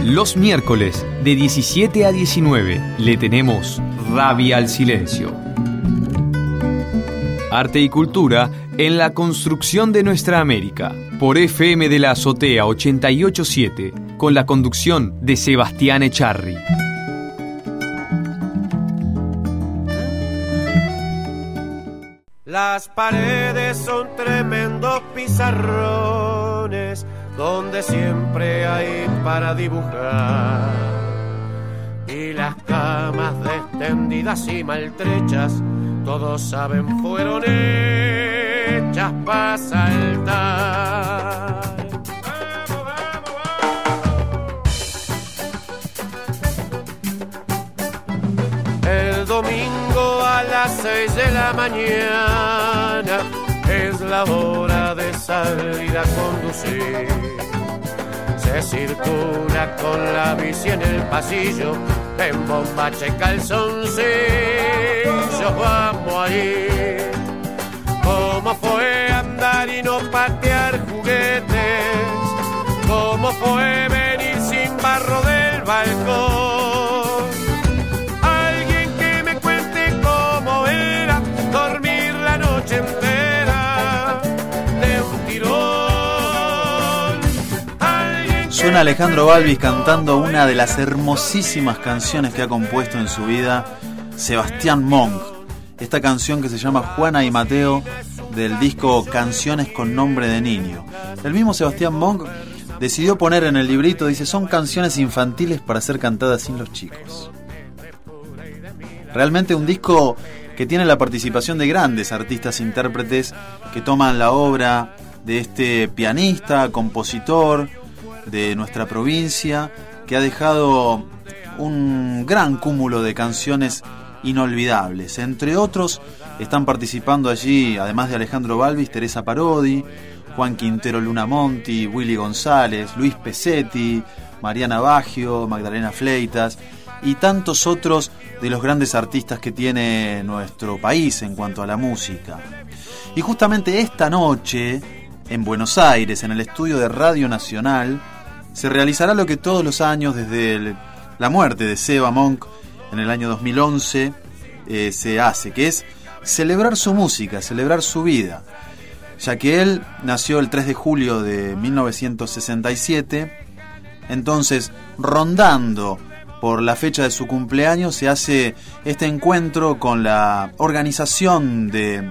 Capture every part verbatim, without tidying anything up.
Los miércoles de diecisiete a diecinueve le tenemos Rabia al Silencio. Arte y cultura en la construcción de nuestra América. Por F M de la Azotea ochenta y ocho punto siete, con la conducción de Sebastián Echarri. Las paredes son tremendos pizarrones donde siempre hay para dibujar, y las camas extendidas y maltrechas, todos saben, fueron hechas para saltar. ¡Vamos, vamos, vamos! El domingo a las seis de la mañana es la hora de salir a conducir. Se circula con la bici en el pasillo, en bombache calzoncillos vamos a ir. ¿Cómo fue andar y no patear juguetes? ¿Cómo fue venir sin barro del balcón? Alguien que me cuente cómo era dormir la noche entera de un tirón. Suena Alejandro Balvis cantando una de las hermosísimas canciones que ha compuesto en su vida Sebastián Monk. Esta canción que se llama Juana y Mateo, del disco Canciones con Nombre de Niño. El mismo Sebastián Monk decidió poner en el librito, dice, son canciones infantiles para ser cantadas sin los chicos. Realmente un disco que tiene la participación de grandes artistas intérpretes que toman la obra de este pianista, compositor de nuestra provincia, que ha dejado un gran cúmulo de canciones inolvidables. Entre otros están participando allí, además de Alejandro Balvis, Teresa Parodi, Juan Quintero Luna Monti, Willy González, Luis Pesetti, Mariana Baggio, Magdalena Fleitas y tantos otros de los grandes artistas que tiene nuestro país en cuanto a la música. Y justamente esta noche, en Buenos Aires, en el estudio de Radio Nacional, se realizará lo que todos los años desde el, la muerte de Seba Monk en el año dos mil once eh, se hace, que es celebrar su música, celebrar su vida, ya que él nació el tres de julio de mil novecientos sesenta y siete, entonces rondando por la fecha de su cumpleaños se hace este encuentro con la organización de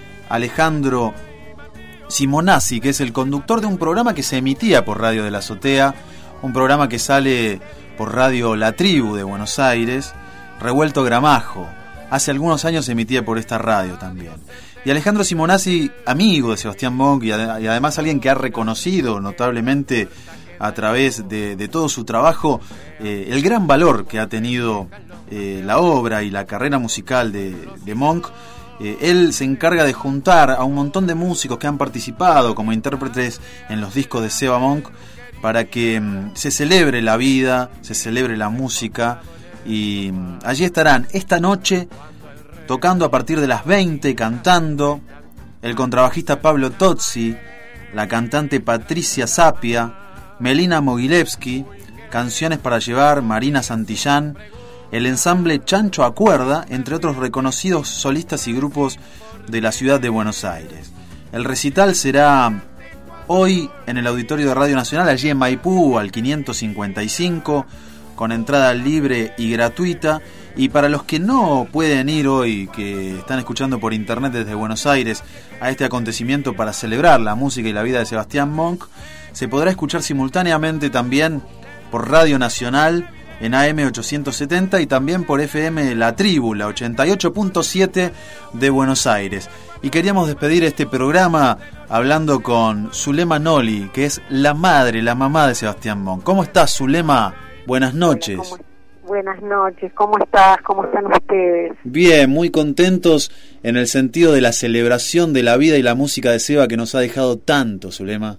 Alejandro Simonazzi, que es el conductor de un programa que se emitía por Radio de la Azotea, un programa que sale por Radio La Tribu de Buenos Aires, Revuelto Gramajo. Hace algunos años se emitía por esta radio también. Y Alejandro Simonazzi, amigo de Sebastián Monk y, ad- y además alguien que ha reconocido notablemente a través de, de todo su trabajo eh, el gran valor que ha tenido eh, la obra y la carrera musical de, de Monk. Eh, él se encarga de juntar a un montón de músicos que han participado como intérpretes en los discos de Seba Monk para que mm, se celebre la vida, se celebre la música, y mm, allí estarán esta noche tocando a partir de las veinte, cantando el contrabajista Pablo Tozzi, la cantante Patricia Sapia, Melina Mogilevsky, Canciones para Llevar, Marina Santillán, el ensamble Chancho a Cuerda, entre otros reconocidos solistas y grupos de la ciudad de Buenos Aires. El recital será hoy en el auditorio de Radio Nacional, allí en Maipú, al quinientos cincuenta y cinco, con entrada libre y gratuita. Y para los que no pueden ir hoy, que están escuchando por internet desde Buenos Aires a este acontecimiento para celebrar la música y la vida de Sebastián Monk, se podrá escuchar simultáneamente también por Radio Nacional en A M ochocientos setenta y también por F M La Tribu, la ochenta y ocho punto siete de Buenos Aires. Y queríamos despedir este programa hablando con Zulema Noli, que es la madre, la mamá de Sebastián Monk. ¿Cómo estás, Zulema? Buenas noches. ¿Cómo? Buenas noches, ¿cómo estás? ¿Cómo están ustedes? Bien, muy contentos en el sentido de la celebración de la vida y la música de Seba, que nos ha dejado tanto, Zulema.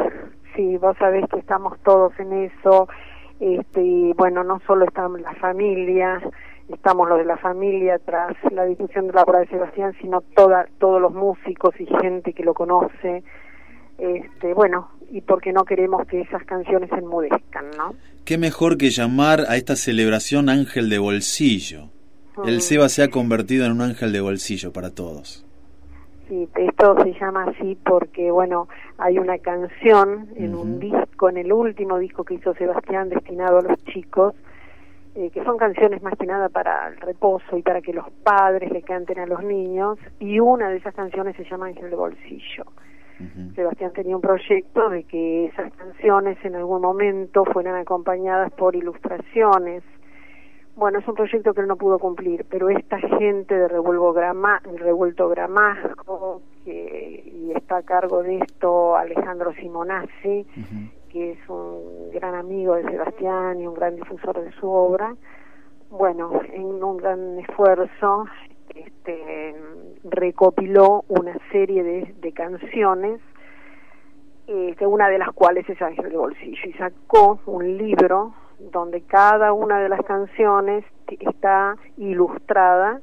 Sí, vos sabés que estamos todos en eso. Este, y bueno, no solo estamos la familia, estamos los de la familia tras la difusión de la obra de Sebastián, sino toda, todos los músicos y gente que lo conoce. Este, bueno, y porque no queremos que esas canciones se enmudezcan, ¿no? Qué mejor que llamar a esta celebración ángel de bolsillo. Mm. El Seba se ha convertido en un ángel de bolsillo para todos. Sí, esto se llama así porque, bueno, hay una canción en uh-huh. un disco, en el último disco que hizo Sebastián, destinado a los chicos, eh, que son canciones más que nada para el reposo y para que los padres le canten a los niños, y una de esas canciones se llama Ángel de Bolsillo. Uh-huh. Sebastián tenía un proyecto de que esas canciones en algún momento fueran acompañadas por ilustraciones. Bueno, es un proyecto que él no pudo cumplir, pero esta gente de Revuelvo Grama, Revuelto Gramasco, que, y está a cargo de esto Alejandro Simonazzi, uh-huh. que es un gran amigo de Sebastián y un gran difusor de su obra, bueno, en un gran esfuerzo este, recopiló una serie de, de canciones, este, una de las cuales es Ángel de Bolsillo, y sacó un libro donde cada una de las canciones está ilustrada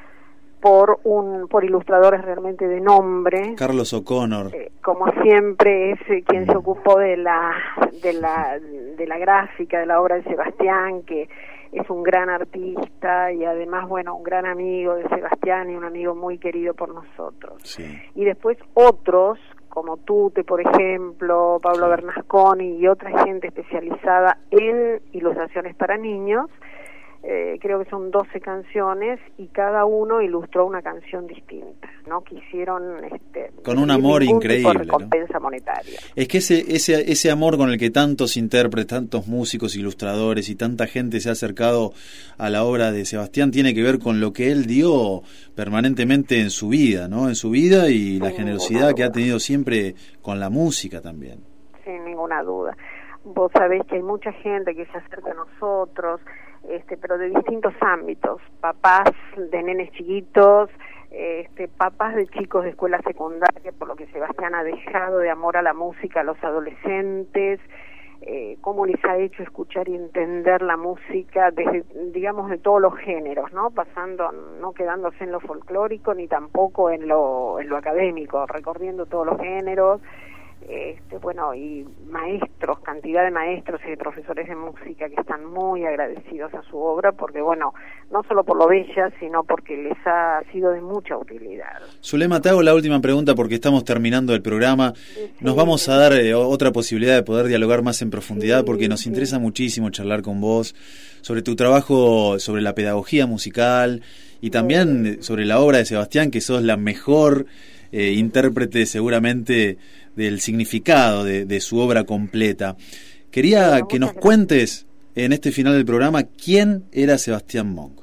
por un por ilustradores realmente de nombre. Carlos O'Connor, eh, como siempre, es eh, quien se ocupó de la de la de la gráfica de la obra de Sebastián, que es un gran artista y además, bueno, un gran amigo de Sebastián y un amigo muy querido por nosotros. Sí. Y después otros, como Tute, por ejemplo, Pablo sí. Bernasconi y otra gente especializada en ilustraciones para niños. Eh, creo que son doce canciones y cada uno ilustró una canción distinta, ¿no? Que hicieron este, con un amor increíble, recompensa, ¿no? monetaria. Es que ese ese ese amor con el que tantos intérpretes, tantos músicos, ilustradores y tanta gente se ha acercado a la obra de Sebastián tiene que ver con lo que él dio permanentemente en su vida, ¿no? En su vida y la generosidad que ha tenido siempre con la música también. Sin ninguna duda. Vos sabés que hay mucha gente que se acerca a nosotros, este, pero de distintos ámbitos, papás de nenes chiquitos, este, papás de chicos de escuela secundaria, por lo que Sebastián ha dejado de amor a la música a los adolescentes, eh, cómo les ha hecho escuchar y entender la música desde, digamos, de todos los géneros, ¿no? Pasando, no quedándose en lo folclórico ni tampoco en lo, en lo académico, recorriendo todos los géneros. Este, bueno, y maestros, cantidad de maestros y de profesores de música que están muy agradecidos a su obra porque, bueno, no solo por lo bella, sino porque les ha sido de mucha utilidad. Zulema, te hago la última pregunta porque estamos terminando el programa. Sí, nos vamos a dar eh, otra posibilidad de poder dialogar más en profundidad sí, porque nos sí. interesa muchísimo charlar con vos sobre tu trabajo, sobre la pedagogía musical y también sí. sobre la obra de Sebastián, que sos la mejor eh, intérprete seguramente del significado de, de su obra completa. Quería bueno, que nos gracias. cuentes en este final del programa quién era Sebastián Monk.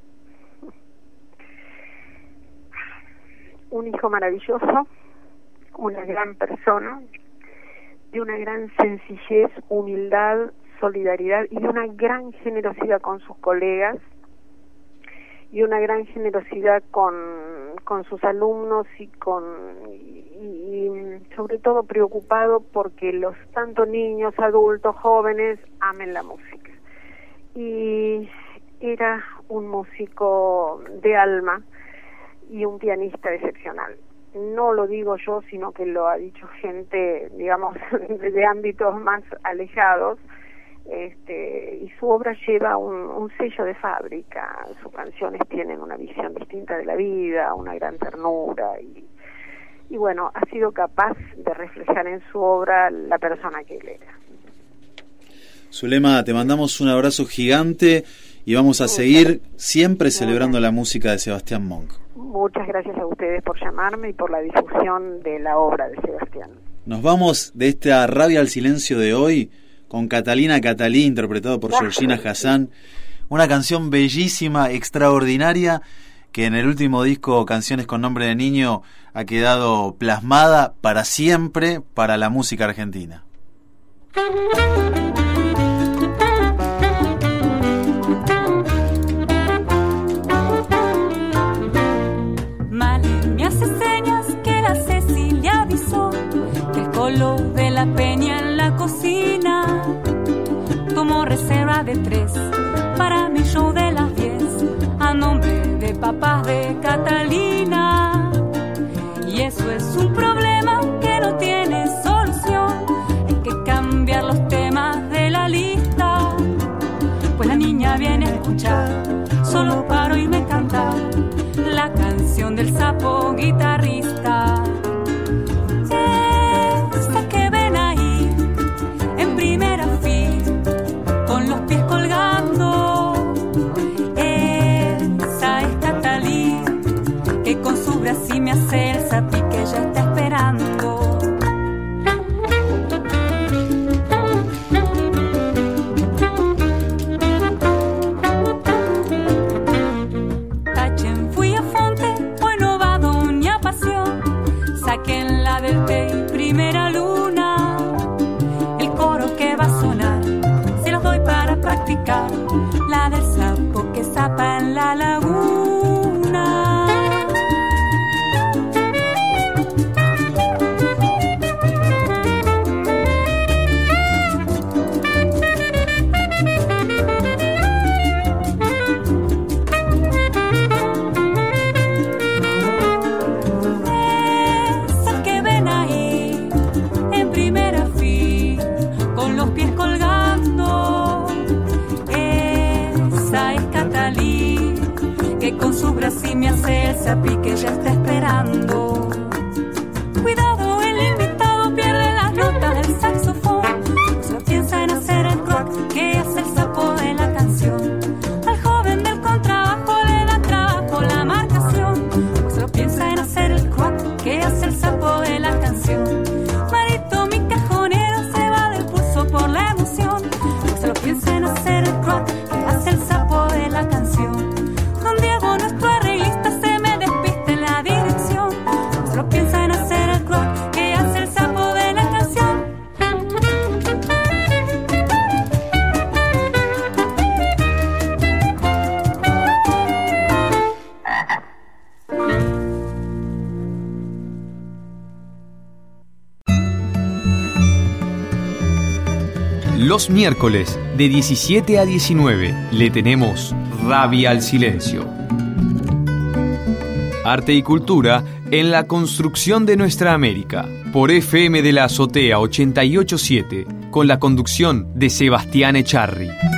Un hijo maravilloso, una gran persona, de una gran sencillez, humildad, solidaridad y de una gran generosidad con sus colegas y una gran generosidad con, con sus alumnos y con y, y sobre todo preocupado porque los tanto niños, adultos, jóvenes amen la música. Y era un músico de alma y un pianista excepcional. No lo digo yo, sino que lo ha dicho gente, digamos, de ámbitos más alejados. Este, y su obra lleva un, un sello de fábrica. Sus canciones tienen una visión distinta de la vida, una gran ternura y, y bueno, ha sido capaz de reflejar en su obra la persona que él era. Zulema, te mandamos un abrazo gigante y vamos a seguir siempre celebrando la música de Sebastián Monk. Muchas gracias a ustedes por llamarme y por la difusión de la obra de Sebastián. Nos vamos de esta Rabia al Silencio de hoy con Catalina Catalí, interpretado por Georgina Hassan, una canción bellísima, extraordinaria, que en el último disco Canciones con Nombre de Niño ha quedado plasmada para siempre para la música argentina. Male me hace señas que la Cecilia avisó que el colo de la peña en la cocina tomó reserva de tres para mi show de las diez a nombre de papás de Catalina. Y eso es un problema que no tiene solución. y me hace el zapi que ya está esperando. Cuidado, el invitado pierde las notas del saxofón. Solo piensa en hacer el croak que hace el sapo de la canción. Al joven del contrabajo le da trabajo la marcación. Solo piensa en hacer el croak que hace el sapo de la canción. Marito, mi cajonero, se va del pulso por la emoción. Solo piensa en hacer el croak que hace el sapo de la canción. Don Diego, nuestro arreglista, se me despiste en la dirección. Solo piensa en hacer el croak que hace el sapo de la canción. Los miércoles de diecisiete a diecinueve le tenemos Rabia al Silencio. Arte y cultura en la construcción de nuestra América. Por F M de la Azotea ochenta y ocho punto siete, con la conducción de Sebastián Echarri.